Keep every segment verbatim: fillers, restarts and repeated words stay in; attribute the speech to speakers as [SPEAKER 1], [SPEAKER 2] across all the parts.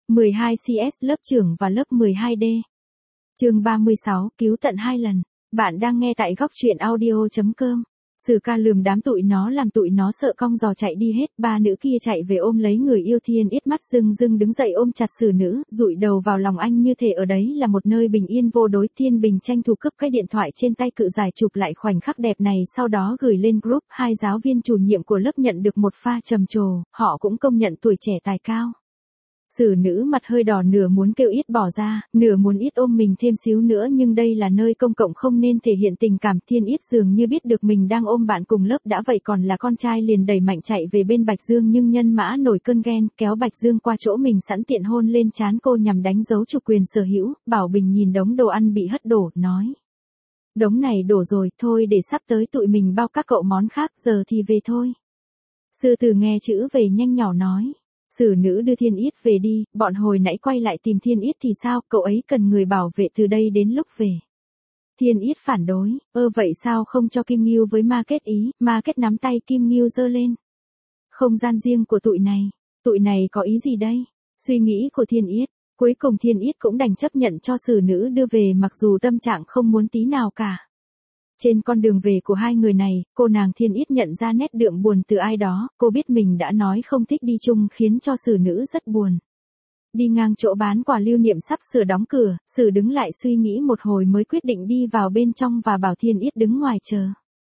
[SPEAKER 1] mười hai C S lớp trưởng và lớp mười hai D. Chương ba mươi sáu, cứu tận hai lần. Bạn đang nghe tại góc truyện audio chấm com. Sử Ca lườm đám tụi nó làm tụi nó sợ cong giò chạy đi hết, ba nữ kia chạy về ôm lấy người yêu. Thiên Yết mắt rưng rưng đứng dậy ôm chặt Sử Nữ, dụi đầu vào lòng anh như thể ở đấy là một nơi bình yên vô đối. Thiên Bình tranh thủ cướp cái điện thoại trên tay cự giải chụp lại khoảnh khắc đẹp này, sau đó gửi lên group. Hai giáo viên chủ nhiệm của lớp nhận được một pha trầm trồ, họ cũng công nhận tuổi trẻ tài cao. Sử Nữ mặt hơi đỏ, nửa muốn kêu Yết bỏ ra, nửa muốn Yết ôm mình thêm xíu nữa, nhưng đây là nơi công cộng không nên thể hiện tình cảm. Thiên Yết dường như biết được mình đang ôm bạn cùng lớp đã vậy còn là con trai, liền đẩy mạnh chạy về bên Bạch Dương, nhưng Nhân Mã nổi cơn ghen, kéo Bạch Dương qua chỗ mình sẵn tiện hôn lên trán cô nhằm đánh dấu chủ quyền sở hữu. Bảo Bình nhìn đống đồ ăn bị hất đổ, nói: đống này đổ rồi, thôi để sắp tới tụi mình bao các cậu món khác, giờ thì về thôi. Sư Tử nghe chữ về nhanh nhỏ nói: Sử Nữ đưa Thiên Yết về đi, bọn hồi nãy quay lại tìm Thiên Yết thì sao, cậu ấy cần người bảo vệ từ đây đến lúc về. Thiên Yết phản đối: ơ vậy sao không cho Kim Ngưu với Ma Kết ý? Ma Kết nắm tay Kim Ngưu giơ lên: không gian riêng của tụi này, tụi này có ý gì đây? Suy nghĩ của Thiên Yết. Cuối cùng Thiên Yết cũng đành chấp nhận cho Sử Nữ đưa về, mặc dù tâm trạng không muốn tí nào cả. Trên con đường về của hai người này, cô nàng Thiên Yết nhận ra nét đượm buồn từ ai đó, cô biết mình đã nói không thích đi chung khiến cho Sử Nữ rất buồn. Đi ngang chỗ bán quà lưu niệm sắp sửa đóng cửa, Sử đứng lại suy nghĩ một hồi mới quyết định đi vào bên trong và bảo Thiên Yết đứng ngoài chờ.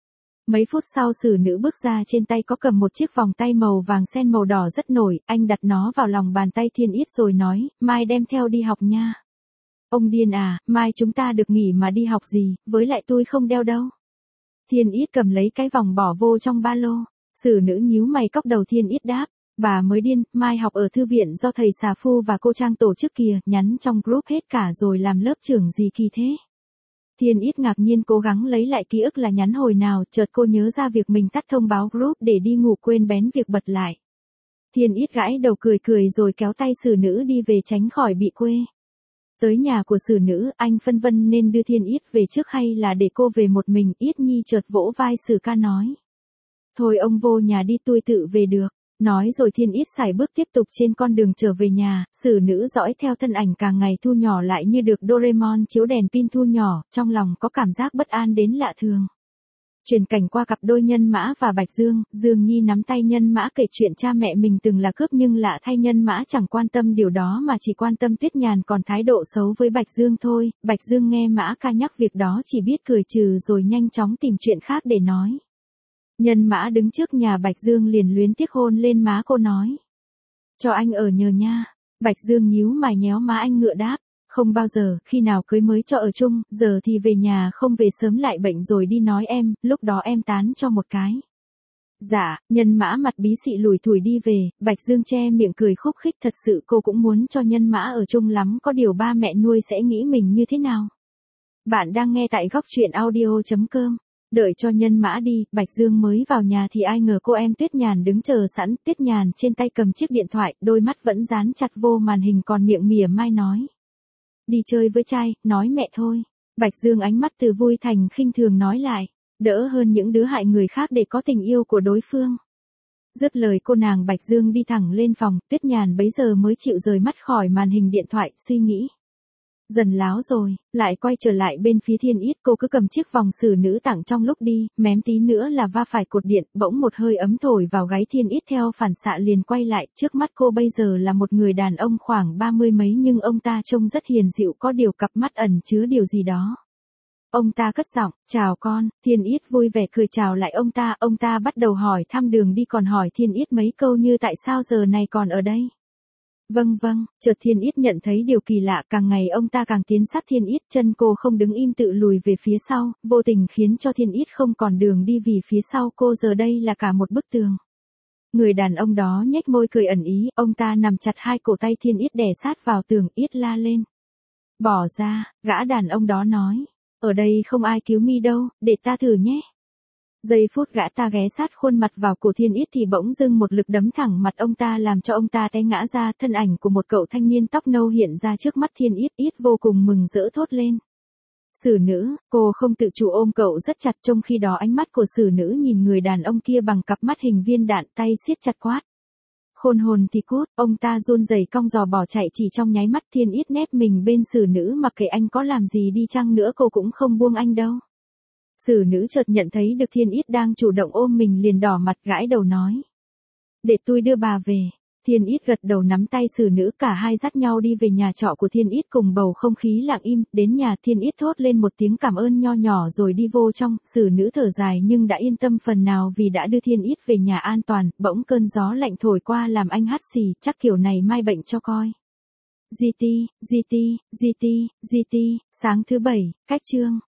[SPEAKER 1] Mấy phút sau Sử Nữ bước ra, trên tay có cầm một chiếc vòng tay màu vàng sen màu đỏ rất nổi, anh đặt nó vào lòng bàn tay Thiên Yết rồi nói: mai đem theo đi học nha. Ông điên à, mai chúng ta được nghỉ mà đi học gì, với lại tôi không đeo đâu. Thiên Yết cầm lấy cái vòng bỏ vô trong ba lô. Sử Nữ nhíu mày cóc đầu. Thiên Yết đáp: bà mới điên, mai học ở thư viện do thầy Xà Phu và cô Trang tổ chức kìa, nhắn trong group hết cả rồi, làm lớp trưởng gì kỳ thế. Thiên Yết ngạc nhiên cố gắng lấy lại ký ức là nhắn hồi nào, chợt cô nhớ ra việc mình tắt thông báo group để đi ngủ, quên bén việc bật lại. Thiên Yết gãi đầu cười cười rồi kéo tay Sử Nữ đi về tránh khỏi bị quê. Tới nhà của Sử Nữ, anh phân vân nên đưa Thiên Yết về trước hay là để cô về một mình. Yết Nhi chợt vỗ vai Sử Ca nói: thôi ông vô nhà đi, tôi tự về được. Nói rồi Thiên Yết sải bước tiếp tục trên con đường trở về nhà. Sử Nữ dõi theo thân ảnh càng ngày thu nhỏ lại như được Doraemon chiếu đèn pin thu nhỏ, trong lòng có cảm giác bất an đến lạ thường. Chuyển cảnh qua cặp đôi Nhân Mã và Bạch Dương, Dương Nhi nắm tay Nhân Mã kể chuyện cha mẹ mình từng là cướp, nhưng lạ thay Nhân Mã chẳng quan tâm điều đó mà chỉ quan tâm Tuyết Nhàn còn thái độ xấu với Bạch Dương thôi. Bạch Dương nghe Mã ca nhắc việc đó chỉ biết cười trừ rồi nhanh chóng tìm chuyện khác để nói. Nhân Mã đứng trước nhà Bạch Dương liền luyến tiếc hôn lên má cô nói: cho anh ở nhờ nha. Bạch Dương nhíu mày nhéo má anh ngựa đáp: không bao giờ, khi nào cưới mới cho ở chung, giờ thì về nhà không về sớm lại bệnh rồi đi nói em, lúc đó em tán cho một cái. Dạ. Nhân Mã mặt bí xị lủi thủi đi về. Bạch Dương che miệng cười khúc khích, thật sự cô cũng muốn cho Nhân Mã ở chung lắm, có điều ba mẹ nuôi sẽ nghĩ mình như thế nào. Bạn đang nghe tại góc truyện audio chấm com. Đợi cho Nhân Mã đi, Bạch Dương mới vào nhà thì ai ngờ cô em Tuyết Nhàn đứng chờ sẵn. Tuyết Nhàn trên tay cầm chiếc điện thoại, đôi mắt vẫn dán chặt vô màn hình, còn miệng mỉa mai nói: đi chơi với trai, nói mẹ thôi. Bạch Dương ánh mắt từ vui thành khinh thường nói lại: đỡ hơn những đứa hại người khác để có tình yêu của đối phương. Dứt lời cô nàng Bạch Dương đi thẳng lên phòng. Tuyết Nhàn bấy giờ mới chịu rời mắt khỏi màn hình điện thoại, suy nghĩ. Dần láo rồi, lại quay trở lại bên phía Thiên Yết. Cô cứ cầm chiếc vòng Sử Nữ tặng trong lúc đi, mém tí nữa là va phải cột điện. Bỗng một hơi ấm thổi vào gáy Thiên Yết, theo phản xạ liền quay lại. Trước mắt cô bây giờ là một người đàn ông khoảng ba mươi mấy, nhưng ông ta trông rất hiền dịu, có điều cặp mắt ẩn chứa điều gì đó. Ông ta cất giọng: chào con. Thiên Yết vui vẻ cười chào lại ông ta. Ông ta bắt đầu hỏi thăm đường đi, còn hỏi Thiên Yết mấy câu như tại sao giờ này còn ở đây. Vâng vâng. Chợt Thiên Yết nhận thấy điều kỳ lạ, càng ngày ông ta càng tiến sát Thiên Yết, chân cô không đứng im tự lùi về phía sau, vô tình khiến cho Thiên Yết không còn đường đi, vì phía sau cô giờ đây là cả một bức tường. Người đàn ông đó nhếch môi cười ẩn ý, ông ta nằm chặt hai cổ tay Thiên Yết đè sát vào tường. Yết la lên: bỏ ra. Gã đàn ông đó nói: ở đây không ai cứu mi đâu, để ta thử nhé. Giây phút gã ta ghé sát khuôn mặt vào cổ Thiên Yết thì bỗng dưng một lực đấm thẳng mặt ông ta làm cho ông ta té ngã ra. Thân ảnh của một cậu thanh niên tóc nâu hiện ra trước mắt Thiên Yết. Yết vô cùng mừng rỡ thốt lên: Sử Nữ. Cô không tự chủ ôm cậu rất chặt, trong khi đó ánh mắt của Sử Nữ nhìn người đàn ông kia bằng cặp mắt hình viên đạn, tay siết chặt quát: Khôn hồn thì cút, ông ta run rẩy cong giò bỏ chạy chỉ trong nháy mắt. Thiên Ít nép mình bên xử nữ, mặc kệ anh có làm gì đi chăng nữa cô cũng không buông anh đâu. Xử nữ chợt nhận thấy được Thiên Ít đang chủ động ôm mình liền đỏ mặt gãi đầu nói. Để tôi đưa bà về. Thiên Ít gật đầu nắm tay xử nữ, cả hai dắt nhau đi về nhà trọ của Thiên Ít cùng bầu không khí lặng im. Đến nhà Thiên Ít thốt lên một tiếng cảm ơn nho nhỏ rồi đi vô trong. Xử nữ thở dài nhưng đã yên tâm phần nào vì đã đưa Thiên Ít về nhà an toàn. Bỗng cơn gió lạnh thổi qua làm anh hắt xì, chắc kiểu này mai bệnh cho coi. giê tê, giê tê, giê tê, giê tê, sáng thứ bảy, cách chương.